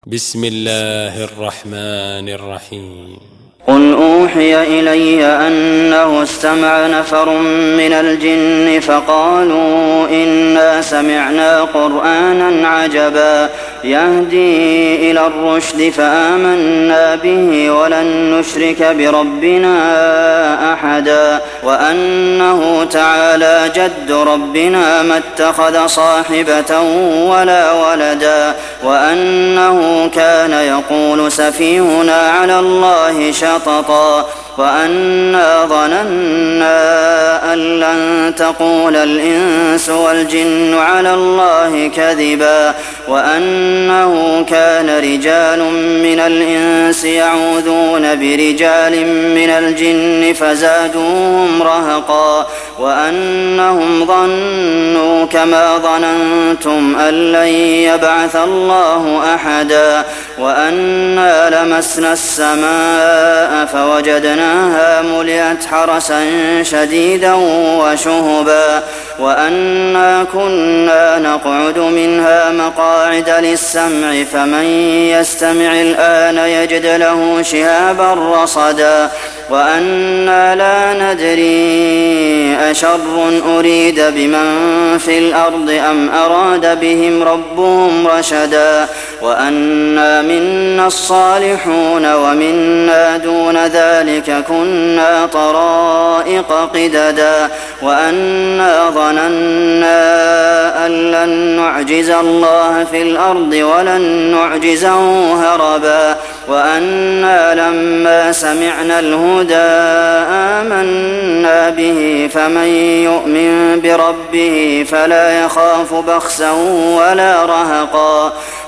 بسم الله الرحمن الرحيم. قل أوحي إلي أنه استمع نفر من الجن فقالوا إنا سمعنا قرآنا عجبا يهدي إلى الرشد فآمنا به ولن نشرك بربنا أحدا وأنه تعالى جد ربنا ما اتخذ صاحبة ولا ولدا وأنه كان يقول سفيهنا على الله شططا وأنا ظننا أن لن تقول الإنس والجن على الله كذبا وأنه كان رجال من الإنس يعوذون برجال من الجن فزادوهم رهقا وأنهم ظنوا كما ظننتم أن لن يبعث الله أحدا وأنا لمسنا السماء فوجدناها ملئت حرسا شديدا وشهبا وأنا كنا نقعد منها مقاعد للسمع فمن يستمع الآن يجد له شهابا رصدا وأنا لا ندري أشر أريد بمن في الأرض أم أراد بهم ربهم رشدا وأنا منا الصالحون ومنا دون ذلك كنا طرائق قددا وأنا ظننا أن لن نعجز الله في الأرض ولن نعجزه هربا وأنا لما سمعنا الهدى آمنا به فمن يؤمن بربه فلا يخاف بخسا ولا رهقا